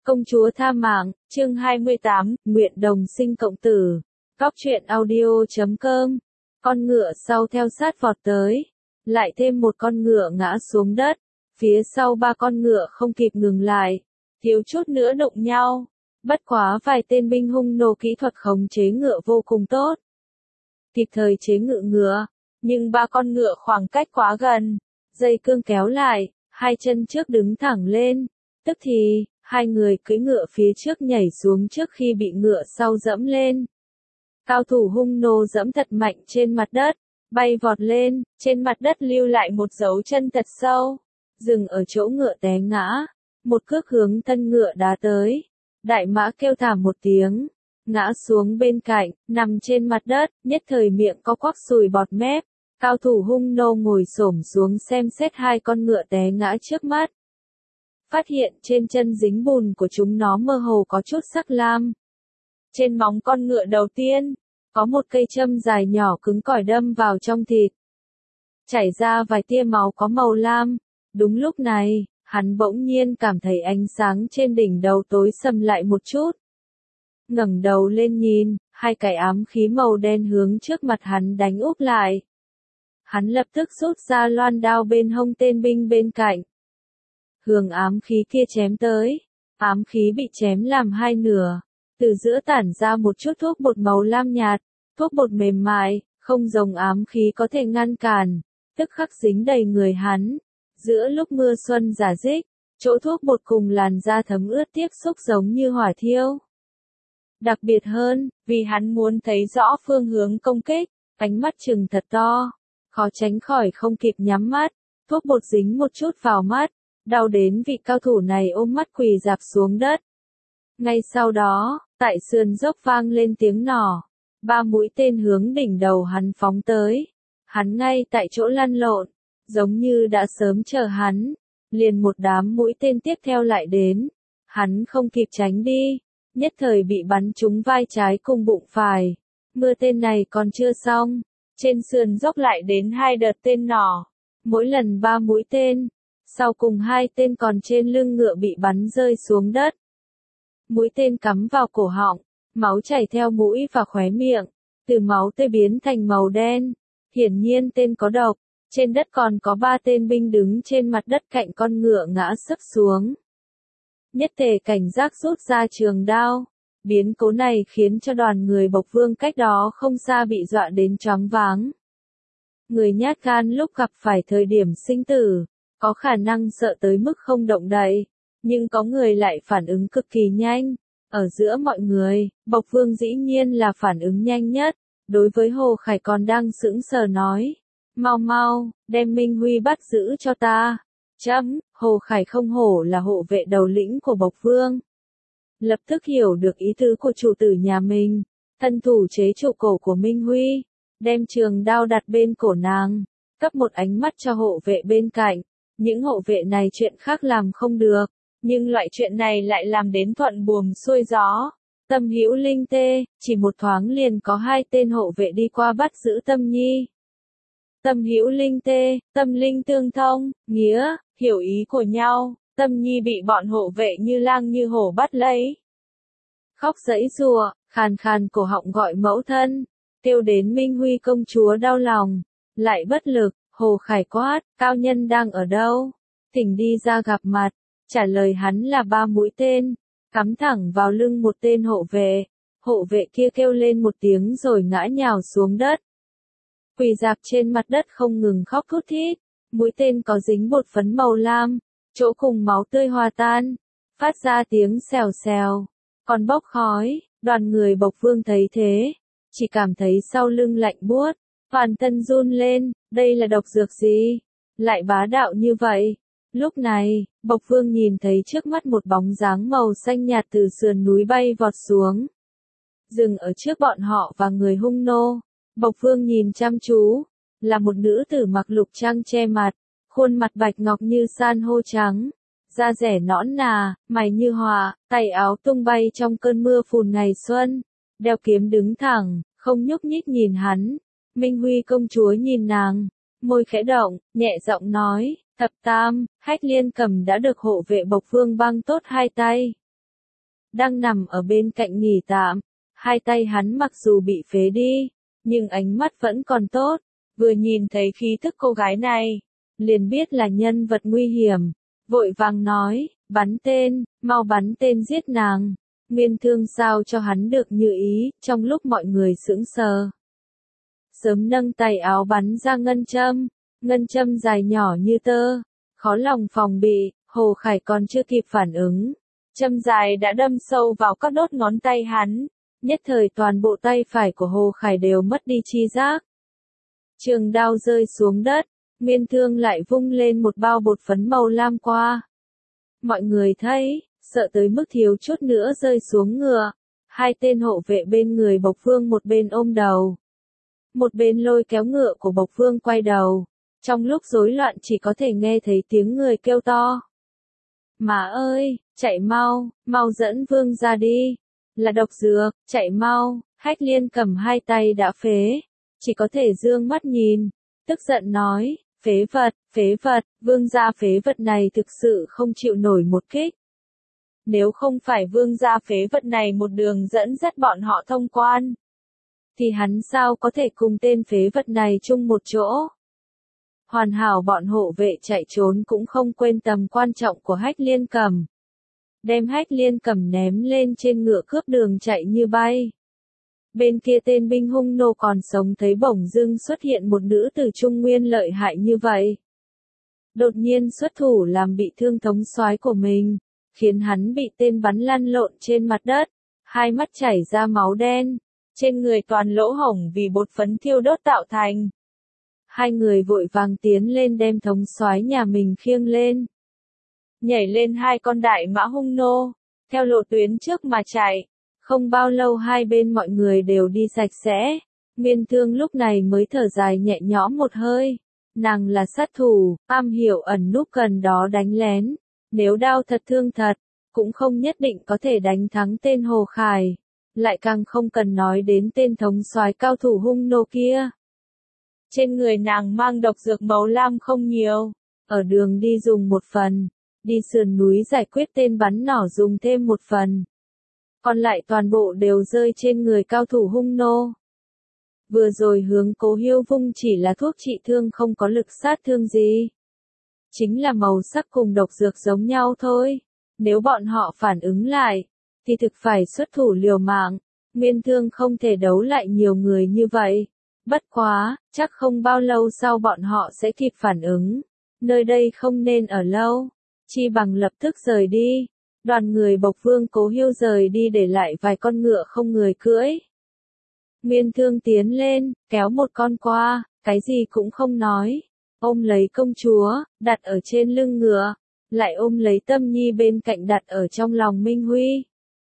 Công chúa tha mạng, chương 28, nguyện đồng sinh cộng tử. Góc truyện audio.com. Con ngựa sau theo sát vọt tới. Lại thêm một con ngựa ngã xuống đất. Phía sau ba con ngựa không kịp ngừng lại. Thiếu chút nữa đụng nhau. Bất quá vài tên binh hung nô kỹ thuật khống chế ngựa vô cùng tốt. Kịp thời chế ngự ngựa. Nhưng ba con ngựa khoảng cách quá gần. Dây cương kéo lại, hai chân trước đứng thẳng lên. Tức thì, hai người cưỡi ngựa phía trước nhảy xuống trước khi bị ngựa sau dẫm lên. Cao thủ hung nô dẫm thật mạnh trên mặt đất, bay vọt lên, trên mặt đất lưu lại một dấu chân thật sâu. Dừng ở chỗ ngựa té ngã, một cước hướng thân ngựa đá tới. Đại mã kêu thảm một tiếng, ngã xuống bên cạnh, nằm trên mặt đất, nhất thời miệng có quắc sùi bọt mép. Cao thủ hung nô ngồi xổm xuống xem xét hai con ngựa té ngã trước mắt. Phát hiện trên chân dính bùn của chúng nó mơ hồ có chút sắc lam. Trên móng con ngựa đầu tiên, có một cây châm dài nhỏ cứng cỏi đâm vào trong thịt. Chảy ra vài tia máu có màu lam. Đúng lúc này, hắn bỗng nhiên cảm thấy ánh sáng trên đỉnh đầu tối sầm lại một chút. Ngẩng đầu lên nhìn, hai cái ám khí màu đen hướng trước mặt hắn đánh úp lại. Hắn lập tức rút ra loan đao bên hông tên binh bên cạnh. Hướng ám khí kia chém tới. Ám khí bị chém làm hai nửa. Từ giữa tản ra một chút thuốc bột màu lam nhạt. Thuốc bột mềm mại, không giống ám khí có thể ngăn cản. Tức khắc dính đầy người hắn. Giữa lúc mưa xuân rả rích, chỗ thuốc bột cùng làn da thấm ướt tiếp xúc giống như hỏa thiêu. Đặc biệt hơn, vì hắn muốn thấy rõ phương hướng công kích, ánh mắt trừng thật to. Khó tránh khỏi không kịp nhắm mắt. Thuốc bột dính một chút vào mắt. Đau đến vị cao thủ này ôm mắt quỳ rạp xuống đất. Ngay sau đó, tại sườn dốc vang lên tiếng nỏ. Ba mũi tên hướng đỉnh đầu hắn phóng tới. Hắn ngay tại chỗ lăn lộn, giống như đã sớm chờ hắn. Liền một đám mũi tên tiếp theo lại đến. Hắn không kịp tránh đi, nhất thời bị bắn trúng vai trái cùng bụng phải. Mưa tên này còn chưa xong, trên sườn dốc lại đến hai đợt tên nỏ. Mỗi lần 3 mũi tên. Sau cùng 2 tên còn trên lưng ngựa bị bắn rơi xuống đất. Mũi tên cắm vào cổ họng, máu chảy theo mũi và khóe miệng, từ máu tươi biến thành màu đen. Hiển nhiên tên có độc. Trên đất còn có 3 tên binh đứng trên mặt đất cạnh con ngựa ngã sấp xuống. Nhất tề cảnh giác rút ra trường đao. Biến cố này khiến cho đoàn người Bộc Vương cách đó không xa bị dọa đến choáng váng. Người nhát gan lúc gặp phải thời điểm sinh tử, có khả năng sợ tới mức không động đậy, nhưng có người lại phản ứng cực kỳ nhanh. Ở giữa mọi người, Bộc Vương dĩ nhiên là phản ứng nhanh nhất. Đối với Hồ Khải còn đang sững sờ nói, mau mau, đem Minh Huy bắt giữ cho ta. Hồ Khải không hổ là hộ vệ đầu lĩnh của Bộc Vương. Lập tức hiểu được ý tứ của chủ tử nhà mình, thân thủ chế trụ cổ của Minh Huy, đem trường đao đặt bên cổ nàng, cấp một ánh mắt cho hộ vệ bên cạnh. Những hộ vệ này chuyện khác làm không được, nhưng loại chuyện này lại làm đến thuận buồm xuôi gió. Tâm Hữu Linh tê, chỉ một thoáng liền có 2 tên hộ vệ đi qua bắt giữ Tâm Nhi. Tâm Hữu Linh tê, tâm linh tương thông, nghĩa, hiểu ý của nhau. Tâm Nhi bị bọn hộ vệ như lang như hổ bắt lấy. Khóc giãy giụa, khàn khàn cổ họng gọi mẫu thân, kêu đến Minh Huy công chúa đau lòng, lại bất lực. Hồ Khải quát, cao nhân đang ở đâu? Thỉnh đi ra gặp mặt. Trả lời hắn là 3 mũi tên, cắm thẳng vào lưng một tên hộ vệ. Hộ vệ kia kêu lên một tiếng rồi ngã nhào xuống đất. Quỳ rạp trên mặt đất không ngừng khóc thút thít. Mũi tên có dính bột phấn màu lam, chỗ cùng máu tươi hòa tan, phát ra tiếng xèo xèo, còn bốc khói. Đoàn người Bộc Vương thấy thế, chỉ cảm thấy sau lưng lạnh buốt, toàn thân run lên. Đây là độc dược gì? Lại bá đạo như vậy? Lúc này, Bộc Vương nhìn thấy trước mắt một bóng dáng màu xanh nhạt từ sườn núi bay vọt xuống. Dừng ở trước bọn họ và người hung nô. Bộc Vương nhìn chăm chú, là một nữ tử mặc lục trang che mặt, khuôn mặt bạch ngọc như san hô trắng, da dẻ nõn nà, mày như họa, tay áo tung bay trong cơn mưa phùn ngày xuân, đeo kiếm đứng thẳng, không nhúc nhích nhìn hắn. Minh Huy công chúa nhìn nàng, môi khẽ động, nhẹ giọng nói, thập tam, Hách Liên Cầm đã được hộ vệ Bộc Vương băng tốt 2 tay. đang nằm ở bên cạnh nghỉ tạm. Hai tay hắn mặc dù bị phế đi, nhưng ánh mắt vẫn còn tốt. Vừa nhìn thấy khí thức cô gái này, liền biết là nhân vật nguy hiểm. Vội vàng nói, bắn tên, mau bắn tên giết nàng. Nguyên Thương sao cho hắn được như ý, trong lúc mọi người sững sờ. Sớm nâng tay áo bắn ra ngân châm dài nhỏ như tơ, khó lòng phòng bị, Hồ Khải còn chưa kịp phản ứng. Châm dài đã đâm sâu vào các đốt ngón tay hắn, nhất thời toàn bộ tay phải của Hồ Khải đều mất đi chi giác. Trường đao rơi xuống đất, Nguyên Thương lại vung lên một bao bột phấn màu lam qua. Mọi người thấy, sợ tới mức thiếu chút nữa rơi xuống ngựa. Hai tên hộ vệ bên người Bộc Vương một bên ôm đầu, một bên lôi kéo ngựa của Bộc Vương quay đầu. Trong lúc rối loạn chỉ có thể nghe thấy tiếng người kêu to. Má ơi, chạy mau, mau dẫn Vương ra đi. Là độc dược, chạy mau. Hách Liên cầm hai tay đã phế, chỉ có thể dương mắt nhìn, tức giận nói, phế vật, Vương gia phế vật này thực sự không chịu nổi một kích. Nếu không phải Vương gia phế vật này một đường dẫn dắt bọn họ thông quan, thì hắn sao có thể cùng tên phế vật này chung một chỗ. Hoàn hảo bọn hộ vệ chạy trốn cũng không quên tầm quan trọng của Hách Liên cầm. Đem Hách Liên cầm ném lên trên ngựa cướp đường chạy như bay. Bên kia tên binh hung nô còn sống thấy bỗng dưng xuất hiện một nữ tử Trung Nguyên lợi hại như vậy. Đột nhiên xuất thủ làm bị thương thống soái của mình, khiến hắn bị tên bắn lăn lộn trên mặt đất, hai mắt chảy ra máu đen, trên người toàn lỗ hổng vì bột phấn thiêu đốt tạo thành. Hai người vội vàng tiến lên đem thống soái nhà mình khiêng lên. Nhảy lên hai con đại mã hung nô, theo lộ tuyến trước mà chạy. Không bao lâu hai bên mọi người đều đi sạch sẽ. Nguyên Thương lúc này mới thở dài nhẹ nhõm một hơi. Nàng là sát thủ, am hiểu ẩn núp gần đó đánh lén. Nếu đao thật thương thật, cũng không nhất định có thể đánh thắng tên Hồ Khải. Lại càng không cần nói đến tên thống soái cao thủ hung nô kia. Trên người nàng mang độc dược màu lam không nhiều. Ở đường đi dùng một phần. Đi sườn núi giải quyết tên bắn nỏ dùng thêm một phần. Còn lại toàn bộ đều rơi trên người cao thủ hung nô. Vừa rồi hướng Cố Hiêu vung chỉ là thuốc trị thương không có lực sát thương gì. Chính là màu sắc cùng độc dược giống nhau thôi. Nếu bọn họ phản ứng lại, thì thực phải xuất thủ liều mạng. Nguyên Thương không thể đấu lại nhiều người như vậy. Bất quá, chắc không bao lâu sau bọn họ sẽ kịp phản ứng. Nơi đây không nên ở lâu. Chi bằng lập tức rời đi. Đoàn người Bộc Vương Cố Hiêu rời đi để lại vài con ngựa không người cưỡi. Nguyên Thương tiến lên, kéo một con qua, cái gì cũng không nói. Ôm lấy công chúa, đặt ở trên lưng ngựa, lại ôm lấy Tâm Nhi bên cạnh đặt ở trong lòng Minh Huy.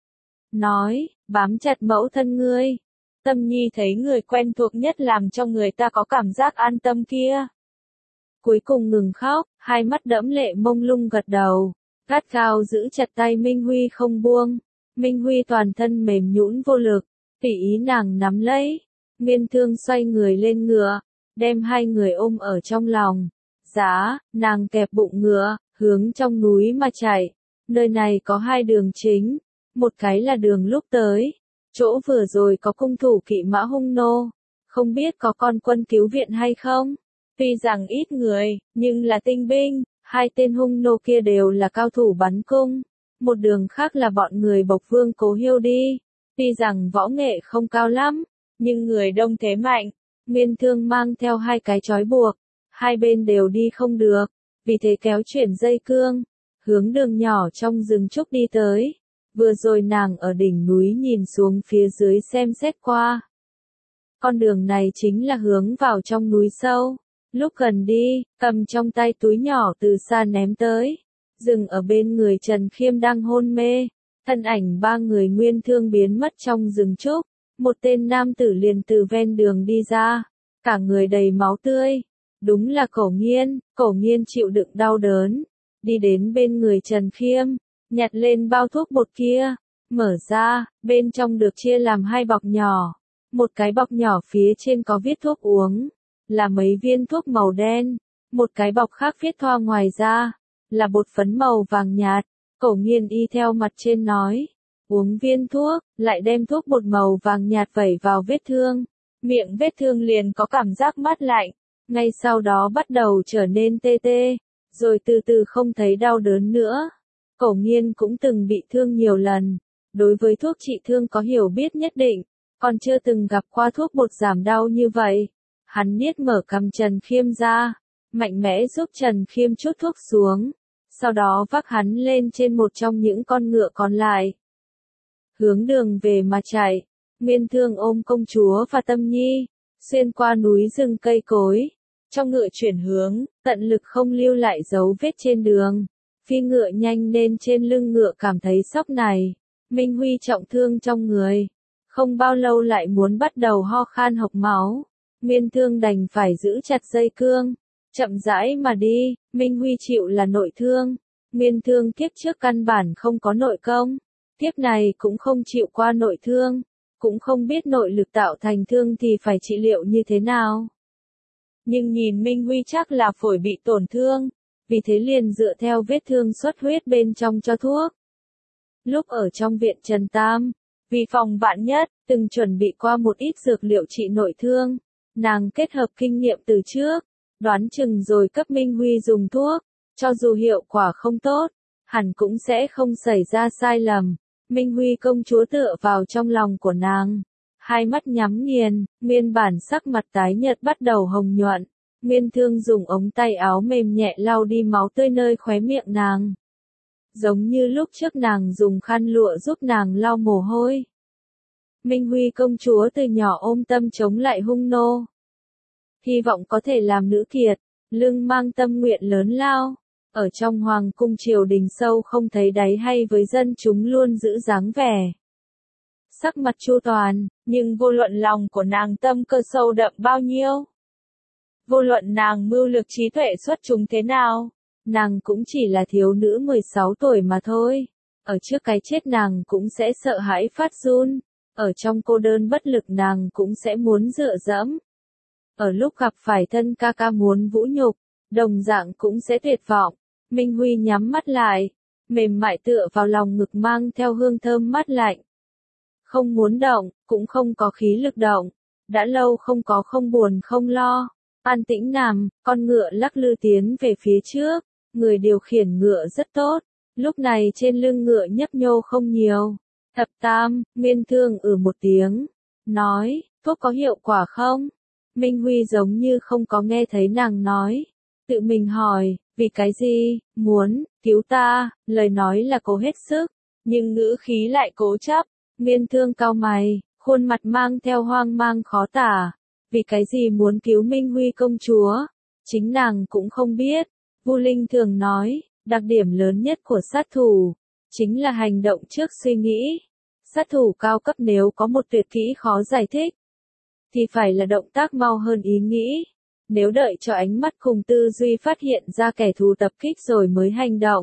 Nói, bám chặt mẫu thân ngươi. Tâm Nhi thấy người quen thuộc nhất làm cho người ta có cảm giác an tâm kia. Cuối cùng ngừng khóc, hai mắt đẫm lệ mông lung gật đầu. Gắt gao giữ chặt tay Minh Huy không buông. Minh Huy toàn thân mềm nhũn vô lực, tùy ý nàng nắm lấy. Nguyên Thương xoay người lên ngựa, đem hai người ôm ở trong lòng. Giá, nàng kẹp bụng ngựa, hướng trong núi mà chạy. Nơi này có hai đường chính, một cái là đường lúc tới. Chỗ vừa rồi có cung thủ kỵ mã hung nô, không biết có con quân cứu viện hay không. Tuy rằng ít người, nhưng là tinh binh. Hai tên hung nô kia đều là cao thủ bắn cung. Một đường khác là bọn người Bộc Vương Cố Hiêu đi. Tuy rằng võ nghệ không cao lắm, nhưng người đông thế mạnh. Nguyên Thương mang theo hai cái trói buộc. Hai bên đều đi không được. Vì thế kéo chuyển dây cương. Hướng đường nhỏ trong rừng trúc đi tới. Vừa rồi nàng ở đỉnh núi nhìn xuống phía dưới xem xét qua. Con đường này chính là hướng vào trong núi sâu. Lúc gần đi, cầm trong tay túi nhỏ từ xa ném tới. Dừng ở bên người Trần Khiêm đang hôn mê. Thân ảnh ba người Nguyên Thương biến mất trong rừng trúc. Một tên nam tử liền từ ven đường đi ra. Cả người đầy máu tươi. Đúng là Cổ Nghiên chịu đựng đau đớn. Đi đến bên người Trần Khiêm. Nhặt lên bao thuốc bột kia. Mở ra, bên trong được chia làm hai bọc nhỏ. Một cái bọc nhỏ phía trên có viết thuốc uống. Là mấy viên thuốc màu đen, một cái bọc khác viết thoa ngoài ra, là bột phấn màu vàng nhạt. Cổ Nghiên y theo mặt trên nói, uống viên thuốc, lại đem thuốc bột màu vàng nhạt vẩy vào vết thương. Miệng vết thương liền có cảm giác mát lạnh, ngay sau đó bắt đầu trở nên tê tê, rồi từ từ không thấy đau đớn nữa. Cổ Nghiên cũng từng bị thương nhiều lần, đối với thuốc trị thương có hiểu biết nhất định, còn chưa từng gặp qua thuốc bột giảm đau như vậy. Hắn niết mở cằm Trần Khiêm ra, mạnh mẽ giúp Trần Khiêm chút thuốc xuống, sau đó vác hắn lên trên một trong những con ngựa còn lại. Hướng đường về mà chạy, Nguyên Thương ôm công chúa và Tâm Nhi, xuyên qua núi rừng cây cối. Trong ngựa chuyển hướng, tận lực không lưu lại dấu vết trên đường. Phi ngựa nhanh nên trên lưng ngựa cảm thấy sốc này. Minh Huy trọng thương trong người, không bao lâu lại muốn bắt đầu ho khan hộc máu. Nguyên Thương đành phải giữ chặt dây cương, chậm rãi mà đi. Minh Huy chịu là nội thương, Nguyên Thương kiếp trước căn bản không có nội công, kiếp này cũng không chịu qua nội thương, cũng không biết nội lực tạo thành thương thì phải trị liệu như thế nào. Nhưng nhìn Minh Huy chắc là phổi bị tổn thương, vì thế liền dựa theo vết thương xuất huyết bên trong cho thuốc. Lúc ở trong viện Trần Tam, vì phòng vạn nhất, từng chuẩn bị qua một ít dược liệu trị nội thương, nàng kết hợp kinh nghiệm từ trước, đoán chừng rồi cấp Minh Huy dùng thuốc, cho dù hiệu quả không tốt, hẳn cũng sẽ không xảy ra sai lầm. Minh Huy công chúa tựa vào trong lòng của nàng, hai mắt nhắm nghiền, nguyên bản sắc mặt tái nhợt bắt đầu hồng nhuận. Nguyên Thương dùng ống tay áo mềm nhẹ lau đi máu tươi nơi khóe miệng nàng. Giống như lúc trước nàng dùng khăn lụa giúp nàng lau mồ hôi. Minh Huy công chúa từ nhỏ ôm tâm chống lại hung nô. Hy vọng có thể làm nữ kiệt, lưng mang tâm nguyện lớn lao. Ở trong hoàng cung triều đình sâu không thấy đáy hay với dân chúng luôn giữ dáng vẻ. Sắc mặt chu toàn, nhưng vô luận lòng của nàng tâm cơ sâu đậm bao nhiêu. Vô luận nàng mưu lược trí tuệ xuất chúng thế nào, nàng cũng chỉ là thiếu nữ 16 tuổi mà thôi. Ở trước cái chết nàng cũng sẽ sợ hãi phát run. Ở trong cô đơn bất lực nàng cũng sẽ muốn dựa dẫm. Ở lúc gặp phải thân ca ca muốn vũ nhục, đồng dạng cũng sẽ tuyệt vọng. Minh Huy nhắm mắt lại, mềm mại tựa vào lòng ngực mang theo hương thơm mát lạnh. Không muốn động, cũng không có khí lực động. Đã lâu không có không buồn không lo. An tĩnh nằm, con ngựa lắc lư tiến về phía trước. Người điều khiển ngựa rất tốt. Lúc này trên lưng ngựa nhấp nhô không nhiều. Thập Tam, Nguyên Thương một tiếng. Nói, thuốc có hiệu quả không? Minh Huy giống như không có nghe thấy nàng nói. Tự mình hỏi, vì cái gì, muốn, cứu ta, lời nói là cố hết sức, nhưng ngữ khí lại cố chấp. Nguyên Thương cau mày, khuôn mặt mang theo hoang mang khó tả. Vì cái gì muốn cứu Minh Huy công chúa? Chính nàng cũng không biết. Vu Linh thường nói, đặc điểm lớn nhất của sát thủ, chính là hành động trước suy nghĩ. Sát thủ cao cấp nếu có một tuyệt kỹ khó giải thích, thì phải là động tác mau hơn ý nghĩ. Nếu đợi cho ánh mắt cùng tư duy phát hiện ra kẻ thù tập kích rồi mới hành động,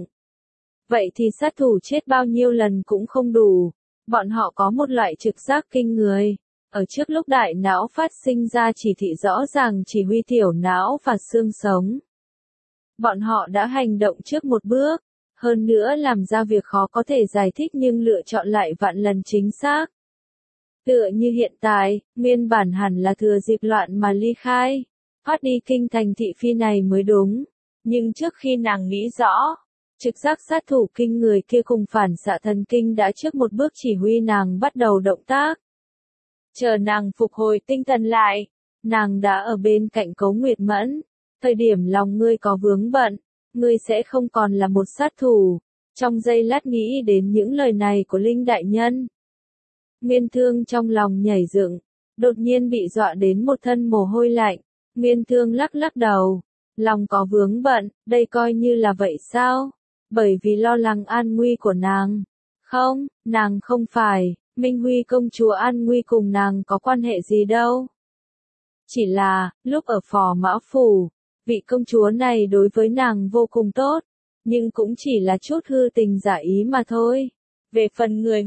vậy thì sát thủ chết bao nhiêu lần cũng không đủ. Bọn họ có một loại trực giác kinh người. Ở trước lúc đại não phát sinh ra chỉ thị rõ ràng chỉ huy tiểu não và xương sống. Bọn họ đã hành động trước một bước, hơn nữa làm ra việc khó có thể giải thích nhưng lựa chọn lại vạn lần chính xác. Tựa như hiện tại, nguyên bản hẳn là thừa dịp loạn mà ly khai, thoát đi kinh thành thị phi này mới đúng. Nhưng trước khi nàng nghĩ rõ, trực giác sát thủ kinh người kia cùng phản xạ thần kinh đã trước một bước chỉ huy nàng bắt đầu động tác. Chờ nàng phục hồi tinh thần lại, nàng đã ở bên cạnh Cố Nguyệt Mẫn. Thời điểm lòng ngươi có vướng bận, ngươi sẽ không còn là một sát thủ. Trong giây lát nghĩ đến những lời này của Linh đại nhân, Nguyên Thương trong lòng nhảy dựng, đột nhiên bị dọa đến một thân mồ hôi lạnh. Nguyên Thương lắc lắc đầu, lòng có vướng bận, đây coi như là vậy sao? Bởi vì lo lắng an nguy của nàng. Không, nàng không phải, Minh Huy công chúa an nguy cùng nàng có quan hệ gì đâu. Chỉ là, lúc ở Phò Mã Phủ, vị công chúa này đối với nàng vô cùng tốt, nhưng cũng chỉ là chút hư tình giả ý mà thôi. Về phần người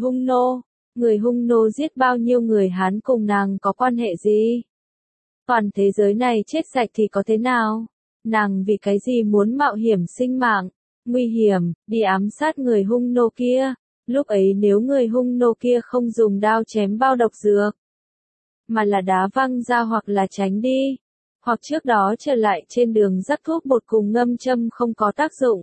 hung nô giết bao nhiêu người Hán cùng nàng có quan hệ gì? Toàn thế giới này chết sạch thì có thế nào? Nàng vì cái gì muốn mạo hiểm sinh mạng, nguy hiểm, đi ám sát người hung nô kia? Lúc ấy nếu người hung nô kia không dùng đao chém bao độc dược, mà là đá văng ra hoặc là tránh đi, hoặc trước đó trở lại trên đường rắc thuốc bột cùng ngâm châm không có tác dụng,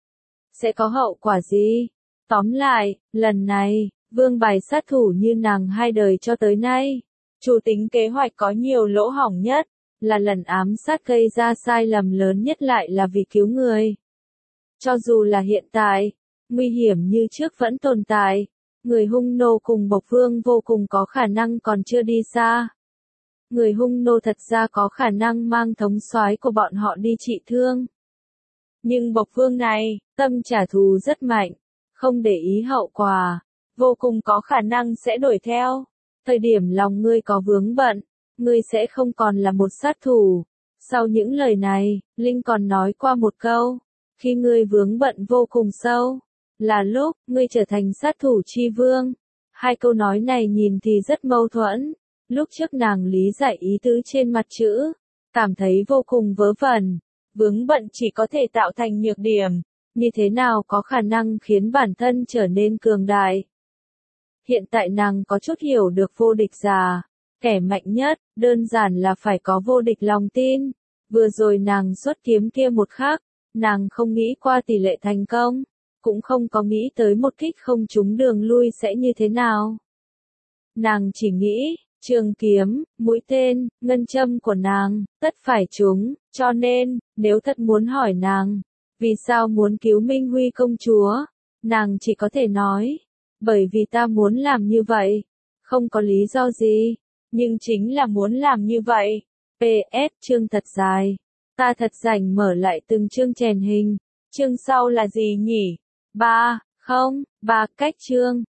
sẽ có hậu quả gì? Tóm lại, lần này, vương bài sát thủ như nàng 2 đời cho tới nay, chủ tính kế hoạch có nhiều lỗ hổng nhất, là lần ám sát gây ra sai lầm lớn nhất lại là vì cứu người. Cho dù là hiện tại, nguy hiểm như trước vẫn tồn tại, người hung nô cùng Bộc Vương vô cùng có khả năng còn chưa đi xa. Người hung nô thật ra có khả năng mang thống soái của bọn họ đi trị thương. Nhưng Bộc Vương này, tâm trả thù rất mạnh, không để ý hậu quả, vô cùng có khả năng sẽ đuổi theo. Thời điểm lòng ngươi có vướng bận, ngươi sẽ không còn là một sát thủ. Sau những lời này, Linh còn nói qua một câu, khi ngươi vướng bận vô cùng sâu, là lúc ngươi trở thành sát thủ chi vương. 2 câu nói này nhìn thì rất mâu thuẫn. Lúc trước nàng lý giải ý tứ trên mặt chữ, cảm thấy vô cùng vớ vẩn. Vướng bận chỉ có thể tạo thành nhược điểm, như thế nào có khả năng khiến bản thân trở nên cường đại. Hiện tại nàng có chút hiểu được vô địch già, kẻ mạnh nhất, đơn giản là phải có vô địch lòng tin. Vừa rồi nàng xuất kiếm kia một khắc, nàng không nghĩ qua tỷ lệ thành công, cũng không có nghĩ tới một kích không trúng đường lui sẽ như thế nào. Nàng chỉ nghĩ, trường kiếm, mũi tên, ngân châm của nàng, tất phải trúng, cho nên, nếu thật muốn hỏi nàng, vì sao muốn cứu Minh Huy công chúa, nàng chỉ có thể nói, bởi vì ta muốn làm như vậy, không có lý do gì, nhưng chính là muốn làm như vậy. PS, chương thật dài, ta thật rảnh mở lại từng chương chèn hình, chương sau là gì nhỉ? 3, cách chương.